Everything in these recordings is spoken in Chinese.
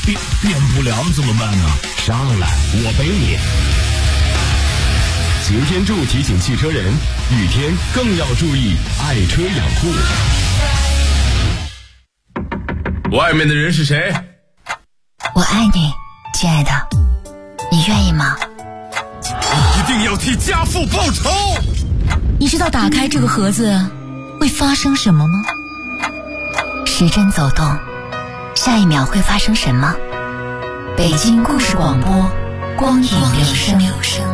变不了怎么办呢？上来，我背你。 擎天柱提醒汽车人，雨天更要注意爱车养护。 外面的人是谁？ 我爱你，亲爱的，你愿意吗？ 一定要替家父报仇！ 你知道打开这个盒子会发生什么吗？时针走动，下一秒会发生什么？北京故事广播，光影留声。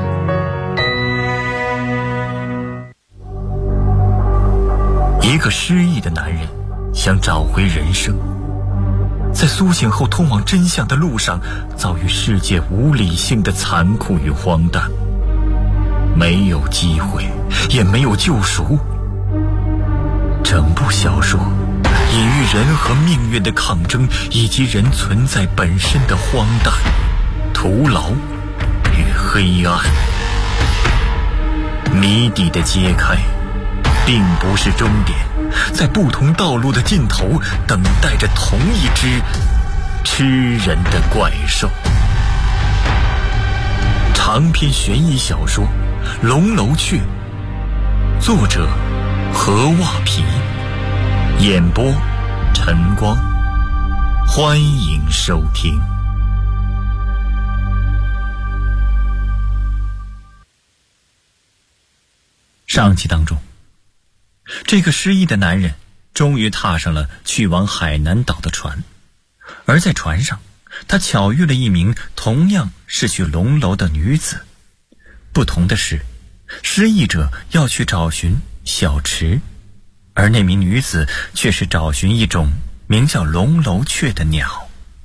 一个失忆的男人想找回人生，在苏醒后通往真相的路上，遭遇世界无理性的残酷与荒诞，没有机会，也没有救赎。整部小说隐喻人和命运的抗争，以及人存在本身的荒诞、徒劳与黑暗。谜底的揭开并不是终点，在不同道路的尽头等待着同一只吃人的怪兽。长篇悬疑小说《龙楼雀》，作者何袜皮，演播晨光，欢迎收听。上集当中，这个失忆的男人终于踏上了去往海南岛的船，而在船上，他巧遇了一名同样是去龙楼的女子。不同的是，失忆者要去找寻小池，而那名女子却是找寻一种名叫龙楼雀的鸟。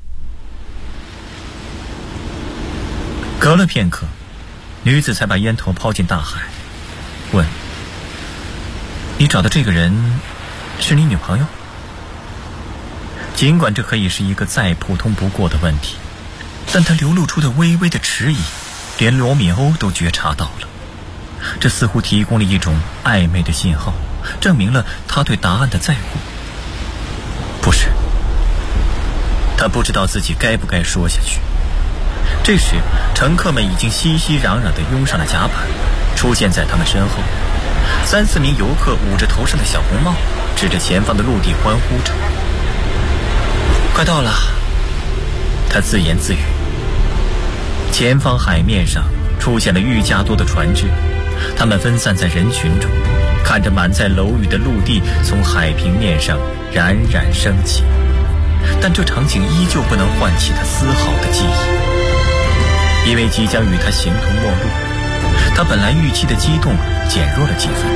隔了片刻，女子才把烟头抛进大海，问：你找的这个人是你女朋友？尽管这可以是一个再普通不过的问题，但他流露出的微微的迟疑，连罗密欧都觉察到了。这似乎提供了一种暧昧的信号，证明了他对答案的在乎。不是，他不知道自己该不该说下去。这时，乘客们已经熙熙攘攘地拥上了甲板，出现在他们身后。3、4名游客捂着头上的小红帽，指着前方的陆地欢呼着：快到了！他自言自语。前方海面上出现了愈加多的船只，他们分散在人群中，看着满载楼宇的陆地从海平面上冉冉升起，但这场景依旧不能唤起他丝毫的记忆，因为即将与他形同陌路，他本来预期的激动减弱了几分。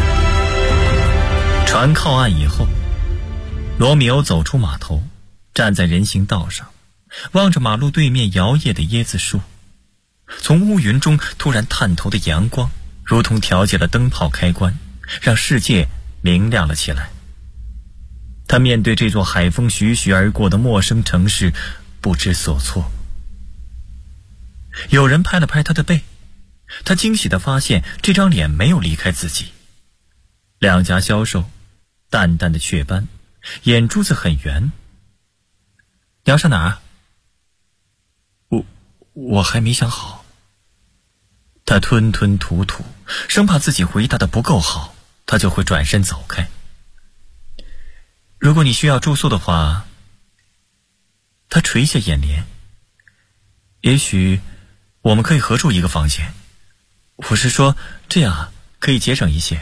船靠岸以后，罗密欧走出码头，站在人行道上，望着马路对面摇曳的椰子树。从乌云中突然探头的阳光，如同调节了灯泡开关，让世界明亮了起来。他面对这座海风徐徐而过的陌生城市，不知所措。有人拍了拍他的背，他惊喜地发现这张脸没有离开自己，两颊消瘦，淡淡的雀斑，眼珠子很圆。你要上哪儿？我还没想好。他吞吞吐吐，生怕自己回答的不够好，他就会转身走开。如果你需要住宿的话，他垂下眼帘，也许我们可以合住一个房间。我是说，这样可以节省一些。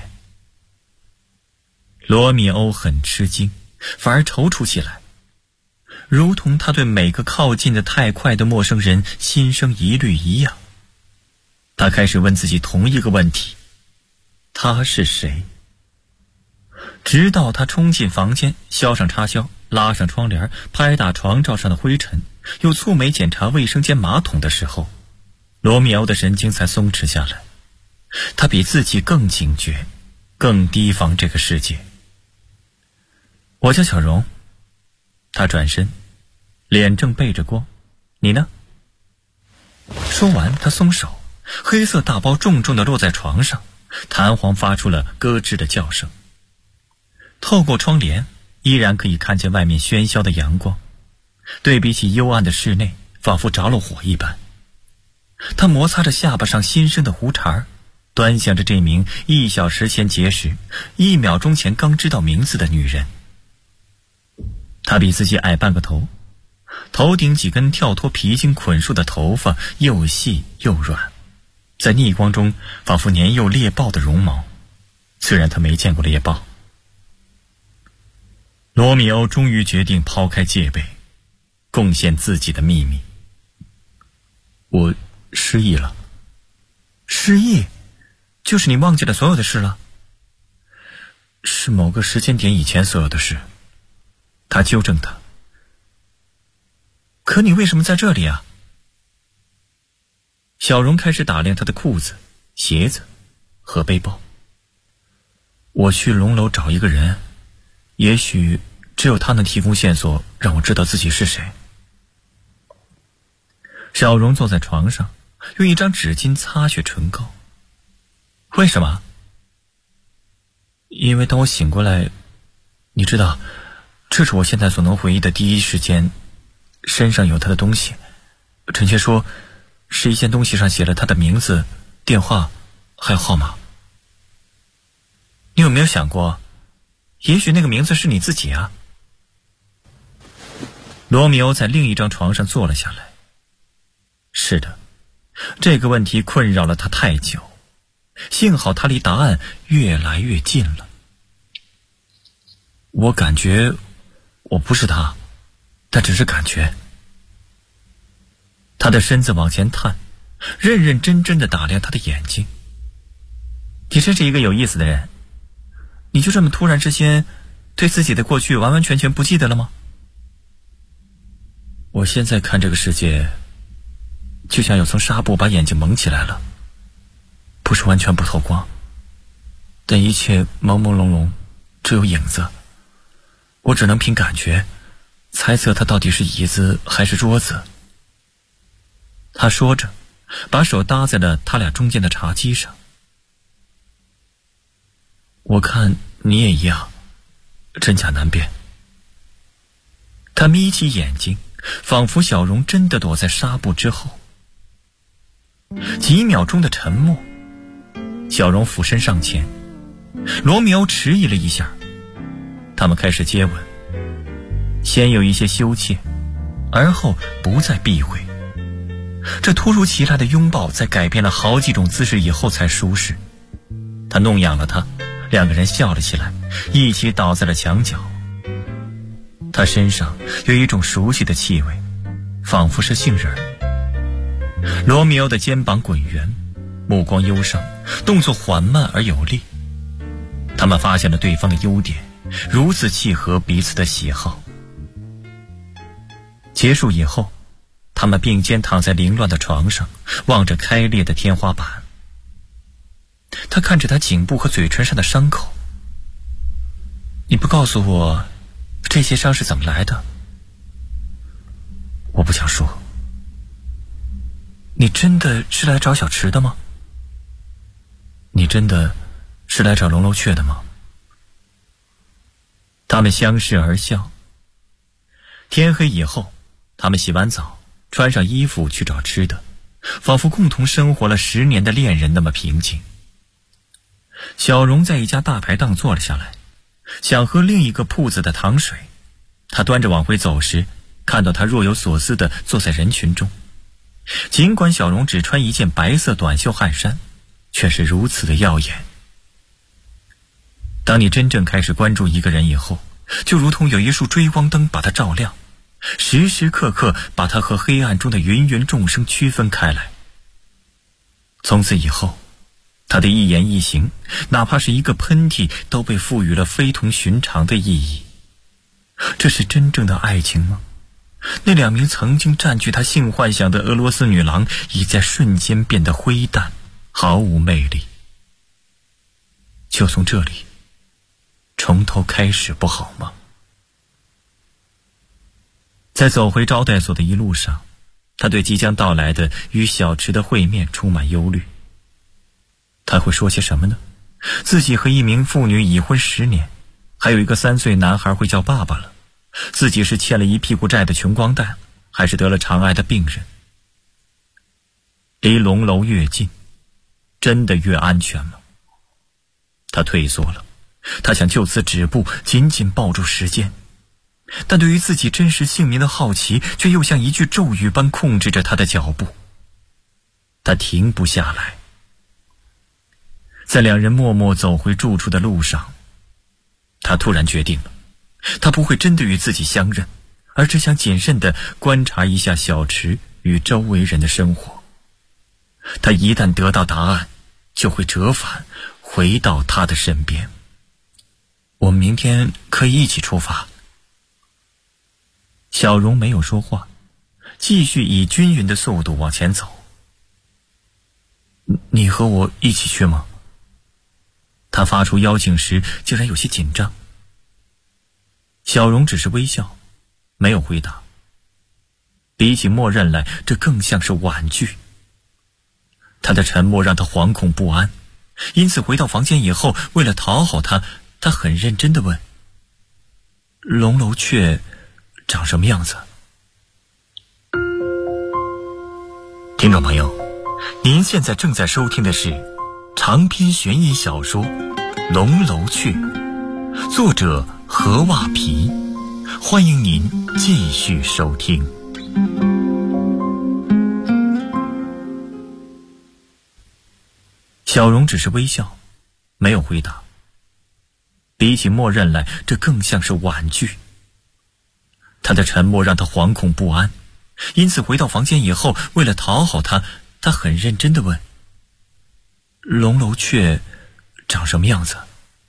罗密欧很吃惊，反而踌躇起来，如同他对每个靠近的太快的陌生人心生疑虑一样。他开始问自己同一个问题：他是谁？直到他冲进房间，销上插销，拉上窗帘，拍打床罩上的灰尘，又蹙眉检查卫生间马桶的时候，罗密欧的神经才松弛下来。他比自己更警觉，更提防这个世界。我叫小荣。他转身，脸正背着光。你呢？说完，他松手，黑色大包重重地落在床上，弹簧发出了咯吱的叫声。透过窗帘，依然可以看见外面喧嚣的阳光。 对比起幽暗的室内，仿佛着了火一般。他摩擦着下巴上新生的胡茬，端详着这名1小时前结识、1秒钟前刚知道名字的女人。她比自己矮半个头，头顶几根跳脱皮筋捆束的头发又细又软，在逆光中仿佛年幼猎豹的绒毛，虽然他没见过猎豹。罗密欧终于决定抛开戒备，贡献自己的秘密。我失忆了。失忆？就是你忘记了所有的事了？是某个时间点以前所有的事。他纠正他。可你为什么在这里啊？小荣开始打量他的裤子、鞋子和背包。我去龙楼找一个人，也许只有他能提供线索，让我知道自己是谁。小荣坐在床上，用一张纸巾擦去唇膏。为什么？因为当我醒过来，你知道，这是我现在所能回忆的第一时间，身上有他的东西，准确说，是一件东西上写了他的名字、电话，还有号码。你有没有想过，也许那个名字是你自己啊？罗密欧在另一张床上坐了下来。是的，这个问题困扰了他太久，幸好他离答案越来越近了。我感觉我不是他，但只是感觉。他的身子往前探，认认真真地打量他的眼睛。你真是一个有意思的人，你就这么突然之间对自己的过去完完全全不记得了吗？我现在看这个世界，就像有层纱布把眼睛蒙起来了，不是完全不透光，但一切朦朦胧胧，只有影子。我只能凭感觉猜测它到底是椅子还是桌子。他说着，把手搭在了他俩中间的茶几上。我看你也一样，真假难辨。他眯起眼睛，仿佛小荣真的躲在纱布之后。几秒钟的沉默，小荣俯身上前，罗密欧迟疑了一下，他们开始接吻，先有一些羞怯，而后不再避讳。这突如其来的拥抱在改变了好几种姿势以后才舒适。他弄痒了他，两个人笑了起来，一起倒在了墙角。他身上有一种熟悉的气味，仿佛是杏仁。罗密欧的肩膀滚圆，目光忧伤，动作缓慢而有力。他们发现了对方的优点，如此契合彼此的喜好。结束以后，他们并肩躺在凌乱的床上，望着开裂的天花板。他看着他颈部和嘴唇上的伤口。你不告诉我这些伤是怎么来的？我不想说。你真的是来找小池的吗？你真的是来找龙楼雀的吗？他们相视而笑。天黑以后，他们洗完澡，穿上衣服去找吃的，仿佛共同生活了10年的恋人那么平静。小荣在一家大排档坐了下来，想喝另一个铺子的糖水。他端着往回走时，看到他若有所思地坐在人群中。尽管小荣只穿一件白色短袖汗衫，却是如此的耀眼。当你真正开始关注一个人以后，就如同有一束追光灯把他照亮，时时刻刻把他和黑暗中的芸芸众生区分开来。从此以后，他的一言一行，哪怕是一个喷嚏，都被赋予了非同寻常的意义。这是真正的爱情吗？那2名曾经占据他性幻想的俄罗斯女郎，已在瞬间变得灰淡，毫无魅力。就从这里从头开始不好吗？在走回招待所的一路上，他对即将到来的与小池的会面充满忧虑。他会说些什么呢？自己和一名妇女已婚10年，还有一个3岁男孩会叫爸爸了。 自己是欠了一屁股债的穷光蛋，还是得了肠癌的病人。离龙楼越近，真的越安全吗？他退缩了，他想就此止步，紧紧抱住时间，但对于自己真实姓名的好奇却又像一句咒语般控制着他的脚步。他停不下来。在两人默默走回住处的路上，他突然决定了，他不会真的与自己相认，而只想谨慎地观察一下小池与周围人的生活。他一旦得到答案，就会折返回到他的身边。我们明天可以一起出发。小荣没有说话，继续以均匀的速度往前走。你和我一起去吗？他发出邀请时竟然有些紧张。小荣只是微笑，没有回答。比起默认来，这更像是婉拒。他的沉默让他惶恐不安，因此回到房间以后，为了讨好他，他很认真地问：龙楼雀长什么样子？听众朋友，您现在正在收听的是长篇悬疑小说《龙楼雀》，作者何袜皮，欢迎您继续收听。小荣只是微笑，没有回答。比起默认来，这更像是婉拒。他的沉默让他惶恐不安，因此回到房间以后，为了讨好他，他很认真地问：龙楼雀长什么样子？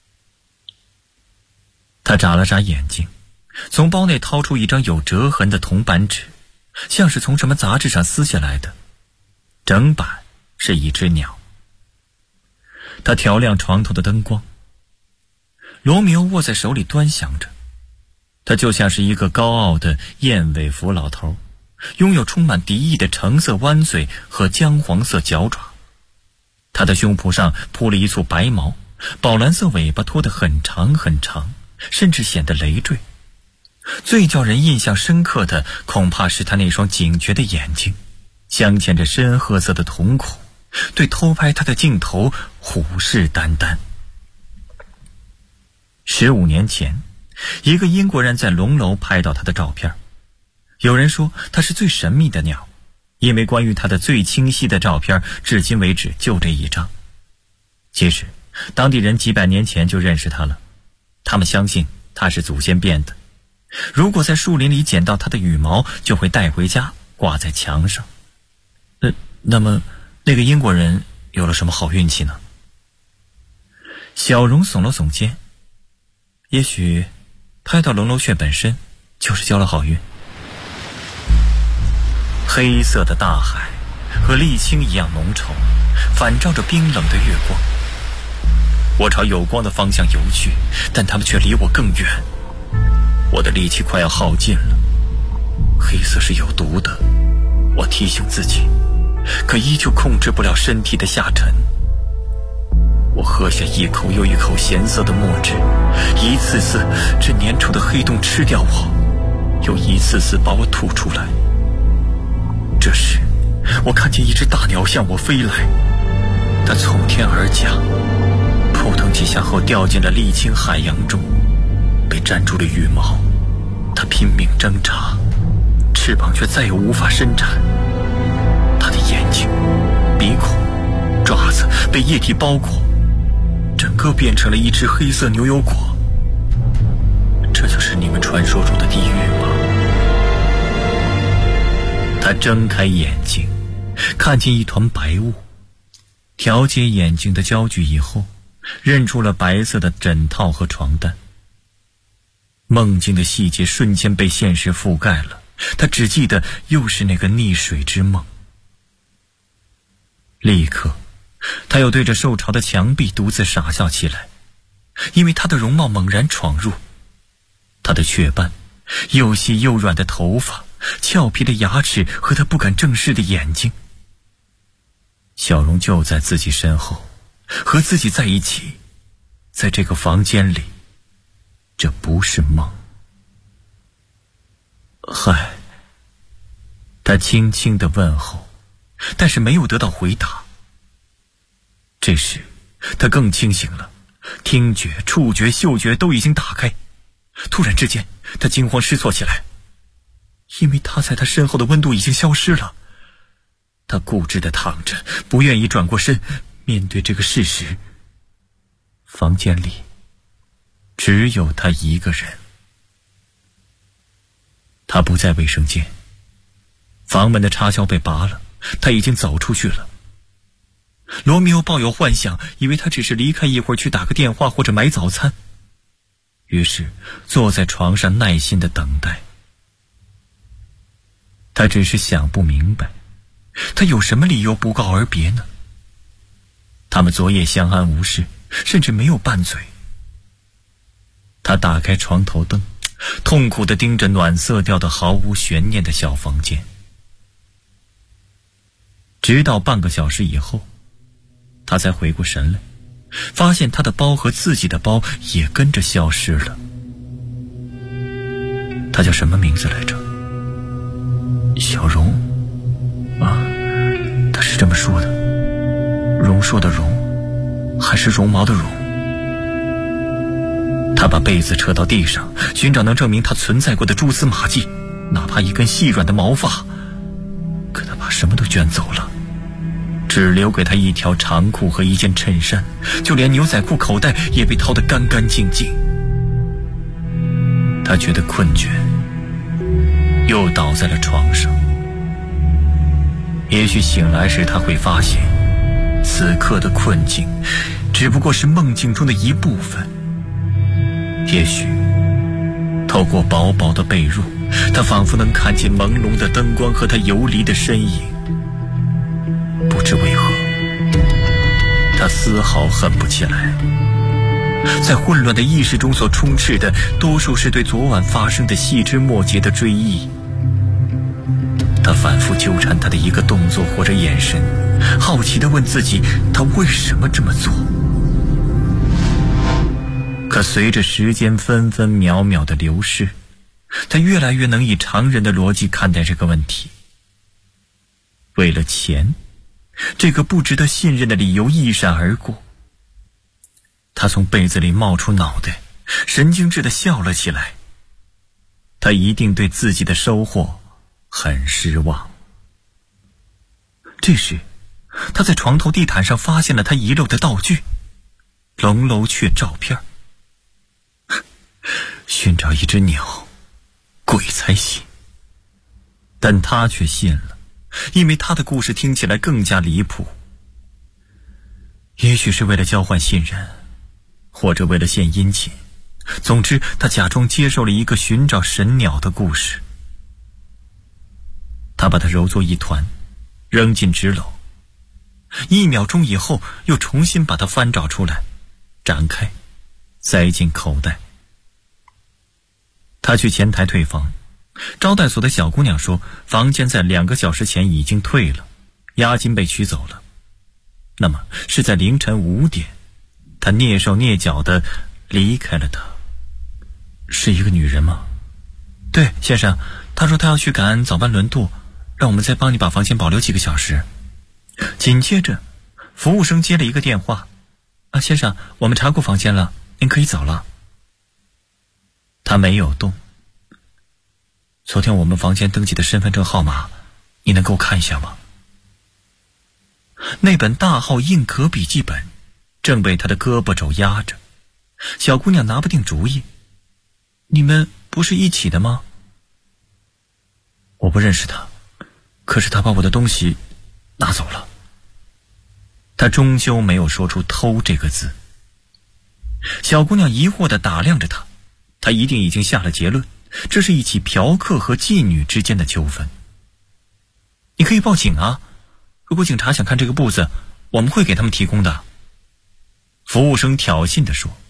他眨了眨眼睛，从包内掏出一张有折痕的铜板纸，像是从什么杂志上撕下来的，整版是一只鸟。他调亮床头的灯光，罗密欧握在手里端详着，他就像是一个高傲的燕尾服老头，拥有充满敌意的橙色弯嘴和姜黄色脚爪。他的胸脯上铺了一簇白毛，宝蓝色尾巴拖得很长很长，甚至显得累赘。最叫人印象深刻的恐怕是他那双警觉的眼睛，镶嵌着深褐色的瞳孔，对偷拍他的镜头虎视眈眈。15年前，一个英国人在龙楼拍到他的照片。有人说他是最神秘的鸟，因为关于他的最清晰的照片至今为止就这一张。其实当地人几百年前就认识他了，他们相信他是祖先变的。如果在树林里捡到他的羽毛，就会带回家挂在墙上。那么那个英国人有了什么好运气呢？小荣耸了耸肩，也许拍到龙楼雀本身就是交了好运。黑色的大海和沥青一样浓稠，反照着冰冷的月光。我朝有光的方向游去，但他们却离我更远。我的力气快要耗尽了。黑色是有毒的，我提醒自己，可依旧控制不了身体的下沉。我喝下一口又一口咸涩的墨汁，一次次这粘稠的黑洞吃掉我，又一次次把我吐出来。这时我看见一只大鸟向我飞来，它从天而降，扑腾几下后掉进了沥青海洋中，被粘住了羽毛。它拼命挣扎，翅膀却再也无法伸展。它的眼睛、鼻孔、爪子被液体包裹，整个变成了一只黑色牛油果。这就是你们传说中的地狱吗？他睁开眼睛，看见一团白雾，调节眼睛的焦距以后，认出了白色的枕套和床单。梦境的细节瞬间被现实覆盖了，他只记得又是那个溺水之梦。立刻他又对着受潮的墙壁独自傻笑起来，因为他的容貌猛然闯入。他的雀斑，又细又软的头发，俏皮的牙齿和他不敢正视的眼睛。小荣就在自己身后，和自己在一起，在这个房间里，这不是梦。 嗨。他轻轻地问候，但是没有得到回答。这时他更清醒了，听觉、触觉、嗅觉都已经打开。突然之间他惊慌失措起来，因为他在他身后的温度已经消失了。他固执地躺着，不愿意转过身面对这个事实。房间里只有他一个人。他不在卫生间，房门的插销被拔了，他已经走出去了。罗密欧抱有幻想，以为他只是离开一会儿去打个电话或者买早餐，于是坐在床上耐心地等待。他只是想不明白，他有什么理由不告而别呢？他们昨夜相安无事，甚至没有拌嘴。他打开床头灯，痛苦地盯着暖色调的毫无悬念的小房间，直到半个小时以后，他才回过神来，发现他的包和自己的包也跟着消失了。他叫什么名字来着？小荣啊，他是这么说的，榕树的榕，还是绒毛的绒？他把被子扯到地上，寻找能证明他存在过的蛛丝马迹，哪怕一根细软的毛发。可他把什么都卷走了，只留给他一条长裤和一件衬衫，就连牛仔裤口袋也被掏得干干净净。他觉得困倦，又倒在了床上。也许醒来时他会发现，此刻的困境只不过是梦境中的一部分。也许透过薄薄的被褥，他仿佛能看见朦胧的灯光和他游离的身影。不知为何，他丝毫恨不起来。在混乱的意识中所充斥的，多数是对昨晚发生的细枝末节的追忆。他反复纠缠他的一个动作或者眼神，好奇地问自己，他为什么这么做？可随着时间分分秒秒的流逝，他越来越能以常人的逻辑看待这个问题。为了钱，这个不值得信任的理由一闪而过。他从被子里冒出脑袋，神经质地笑了起来。他一定对自己的收获很失望。这时他在床头地毯上发现了他遗漏的道具——龙楼雀照片。寻找一只鸟，鬼才信。但他却信了，因为他的故事听起来更加离谱。也许是为了交换信任，或者为了献殷勤，总之他假装接受了一个寻找神鸟的故事。他把它揉作一团，扔进纸篓，1秒钟以后又重新把它翻找出来，展开，塞进口袋。他去前台退房，招待所的小姑娘说，房间在2个小时前已经退了，押金被取走了。那么是在凌晨5点，他蹑手蹑脚地离开了他。是一个女人吗？对，先生，她说她要去赶早班轮渡，让我们再帮你把房间保留几个小时。紧接着服务生接了一个电话，先生，我们查过房间了，您可以走了。他没有动。昨天我们房间登记的身份证号码，你能给我看一下吗？那本大号硬壳笔记本正被他的胳膊肘压着。小姑娘拿不定主意，你们不是一起的吗？我不认识他，可是他把我的东西拿走了。他终究没有说出偷这个字。小姑娘疑惑地打量着他，他一定已经下了结论，这是一起嫖客和妓女之间的纠纷。你可以报警啊，如果警察想看这个簿子，我们会给他们提供的。服务生挑衅地说。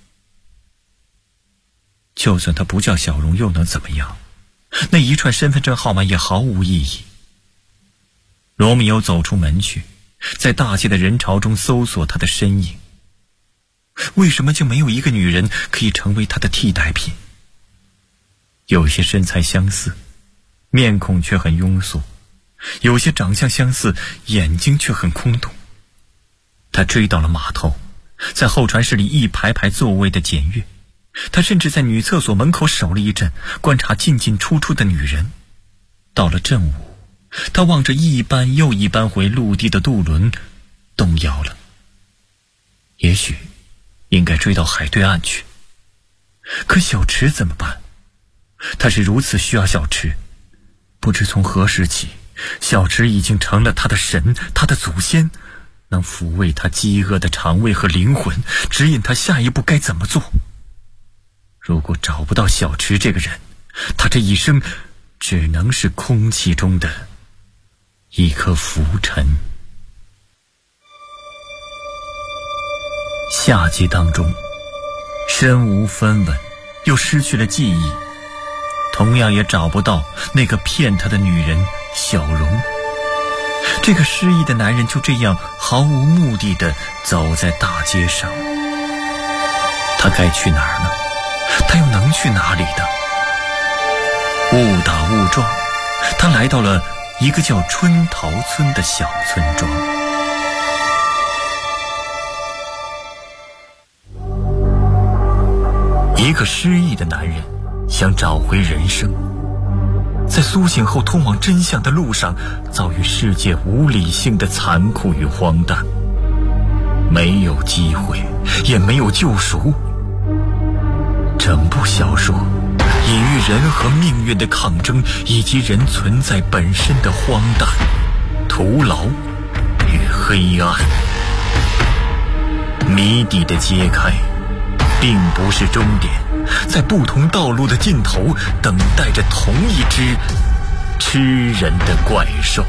就算他不叫小荣又能怎么样？那一串身份证号码也毫无意义。罗密欧走出门去，在大街的人潮中搜索他的身影。为什么就没有一个女人可以成为他的替代品？有些身材相似， 面孔却很庸俗，有些长相相似，眼睛却很空洞。他追到了码头，在候船室里一排排座位的检阅。他甚至在女厕所门口守了一阵，观察进进出出的女人。到了正午，他望着一班又一班回陆地的渡轮，动摇了。也许应该追到海对岸去，可小池怎么办？他是如此需要小池，不知从何时起，小池已经成了他的神，他的祖先，能抚慰他饥饿的肠胃和灵魂，指引他下一步该怎么做。如果找不到小池这个人，他这一生只能是空气中的一颗浮尘。夏季当中，身无分文，又失去了记忆，同样也找不到那个骗他的女人小荣。这个失忆的男人就这样毫无目的地走在大街上，他该去哪儿呢？他又能去哪里的？误打误撞，他来到了一个叫春桃村的小村庄。一个失忆的男人想找回人生，在苏醒后通往真相的路上，遭遇世界无理性的残酷与荒诞，没有机会，也没有救赎。整部小说隐喻人和命运的抗争，以及人存在本身的荒诞、徒劳与黑暗。谜底的揭开并不是终点，在不同道路的尽头，等待着同一只吃人的怪兽。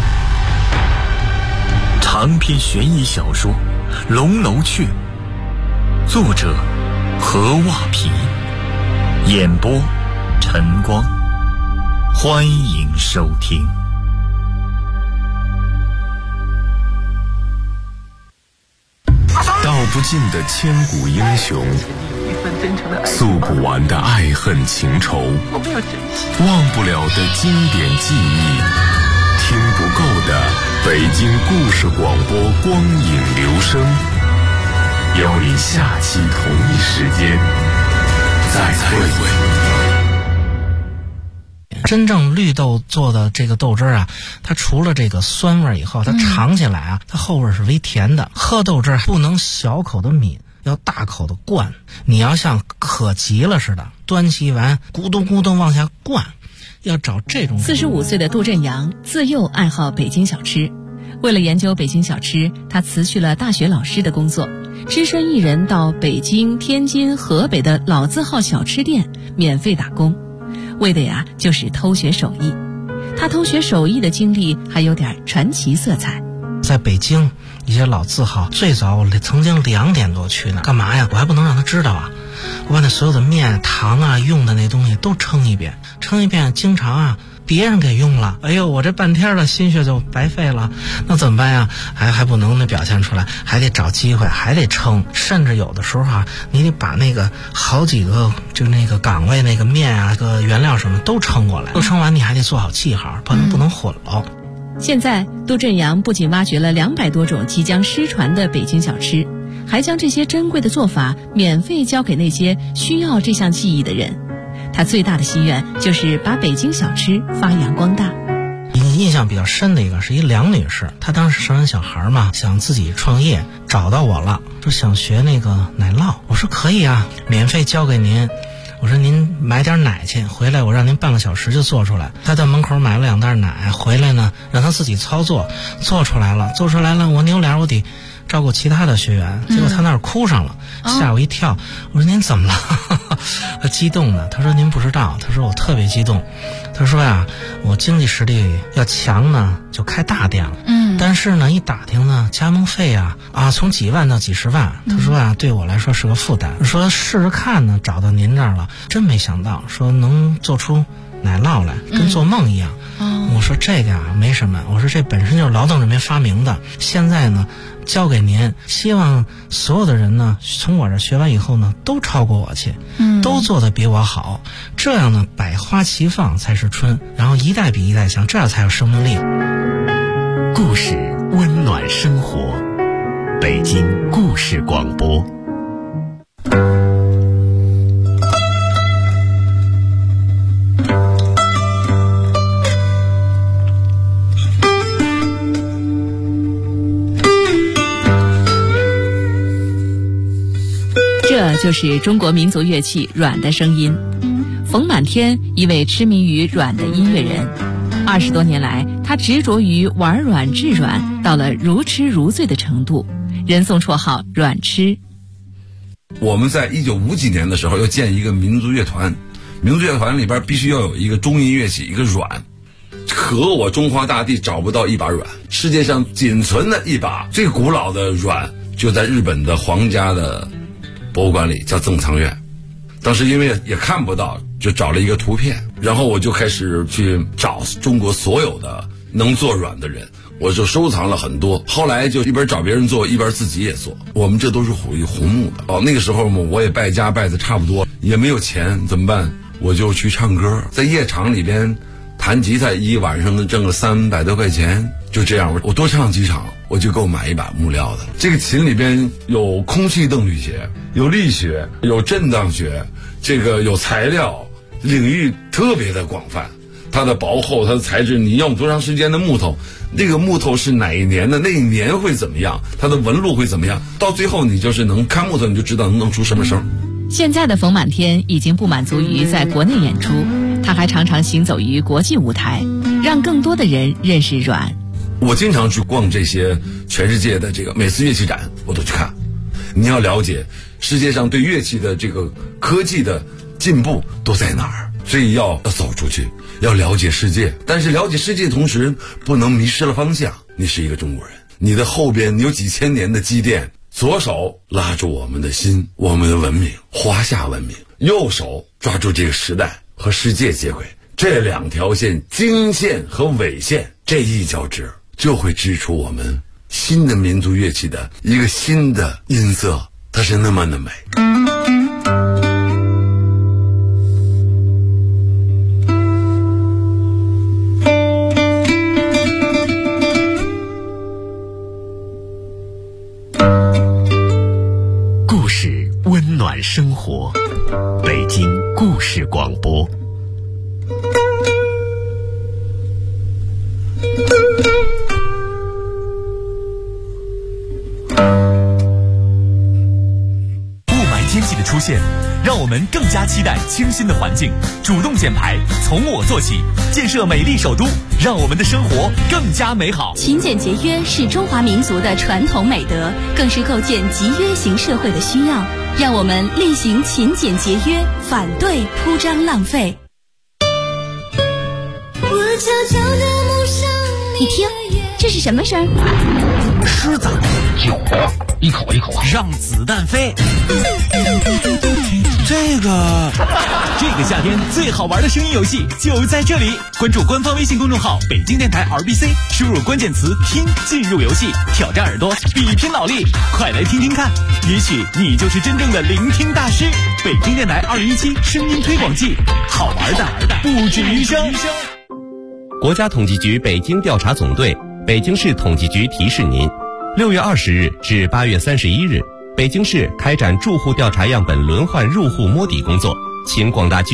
长篇悬疑小说《龙楼雀》，作者何袜皮，演播晨光。欢迎收听。 道不尽的千古英雄，诉不完的爱恨情仇，忘不了的经典记忆，听不够的北京故事广播光影留声。邀你下期同一时间再会。 真正绿豆做的这个豆汁啊，它除了这个酸味以后，它尝起来啊，它后味是微甜的。喝豆汁不能小口的抿，要大口的灌。你要像渴急了似的，端起碗咕咚咕咚往下灌，要找这种。 45岁的杜振阳自幼爱好北京小吃，为了研究北京小吃，他辞去了大学老师的工作，只身一人到北京、天津、河北的老字号小吃店免费打工，为的呀就是偷学手艺。他偷学手艺的经历还有点传奇色彩。 在北京一些老字号，最早我曾经2点多去呢，干嘛呀？我还不能让他知道啊！我把那所有的面、糖啊、用的那东西都称一遍，经常啊别人给用了，哎呦，我这半天的心血就白费了，那怎么办呀？还不能表现出来，还得找机会，还得称，甚至有的时候啊，你得把那个好几个就那个岗位那个面啊、个原料什么都称过来，都称完你还得做好记号，不能混了。 现在杜振阳不仅挖掘了200多种即将失传的北京小吃，还将这些珍贵的做法免费教给那些需要这项技艺的人。他最大的心愿就是把北京小吃发扬光大。 印象比较深的一个是一梁女士，她当时生完小孩嘛，想自己创业，找到我了，说想学那个奶酪。我说可以啊，免费教给您。我说您买点奶去，回来我让您半个小时就做出来。他在门口买了2袋奶，回来呢让他自己操作，做出来了。我扭脸我得照顾其他的学员，结果他那儿哭上了，吓我一跳。我说您怎么了？他激动的，他说您不知道，他说我特别激动。他说呀，我经济实力要强呢，就开大店了。但是呢，一打听呢，加盟费啊从几万到几十万。他说啊，对我来说是个负担。说试试看呢，找到您这儿了，真没想到，说能做出奶酪来，跟做梦一样。我说这个啊没什么，我说这本身就是劳动人民发明的，现在呢交给您，希望所有的人呢从我这学完以后呢都超过我去，都做得比我好，这样呢百花齐放才是春，然后一代比一代强，这样才有生命力。 故事温暖生活，北京故事广播。 这就是中国民族乐器阮的声音。冯满天，一位痴迷于阮的音乐人，20多年来，他执着于玩阮制阮，到了如痴如醉的程度，人送绰号阮痴。 我们在1950几年的时候要建一个民族乐团，民族乐团里边必须要有一个中音乐器，一个阮。可我中华大地找不到一把阮，世界上仅存的一把最古老的阮就在日本的皇家的博物馆里，叫赠藏院。当时因为也看不到，就找了一个图片，然后我就开始去找中国所有的能做阮的人，我就收藏了很多。后来就一边找别人做，一边自己也做。我们这都是属于红木的。那个时候嘛，我也败家败的差不多，也没有钱，怎么办？我就去唱歌，在夜场里边弹吉他，一晚上挣了300多块钱。就这样，我多唱几场，我就够买一把木料的。这个琴里边有空气动力学，有力学，有震荡学，这个有材料，领域特别的广泛。它的薄厚，它的材质，你用多长时间的木头，那个木头是哪一年的，那一年会怎么样，它的纹路会怎么样，到最后你就是能看木头，你就知道能弄出什么声。 现在的冯满天已经不满足于在国内演出，他还常常行走于国际舞台，让更多的人认识阮。 我经常去逛这些全世界的这个每次乐器展，我都去看。你要了解世界上对乐器的这个科技的进步都在哪儿，所以要走出去，要了解世界。但是了解世界的同时，不能迷失了方向。你是一个中国人，你的后边有几千年的积淀，左手拉住我们的心，我们的文明，华夏文明；右手抓住这个时代和世界接轨。这两条线，经线和纬线，这一交织，就会织出我们新的民族乐器的一个新的音色，它是那么的美。 故事温暖生活，北京故事广播。 出现，让我们更加期待清新的环境，主动减排，从我做起，建设美丽首都，让我们的生活更加美好。 勤俭节约是中华民族的传统美德，更是构建集约型社会的需要。让我们厉行勤俭节约，反对铺张浪费。 你听，这是什么声？ 狮子，酒，一口一口让子弹飞。这个夏天最好玩的声音游戏就在这里，关注官方微信公众号北京电台 RBC， 输入关键词听进入游戏，挑战耳朵，比拼脑力，快来听听看，也许你就是真正的聆听大师。北京电台2017声音推广季，好玩的不止于声。 国家统计局北京调查总队、北京市统计局提示您：6月20日至8月31日，北京市开展住户调查样本轮换入户摸底工作，请广大居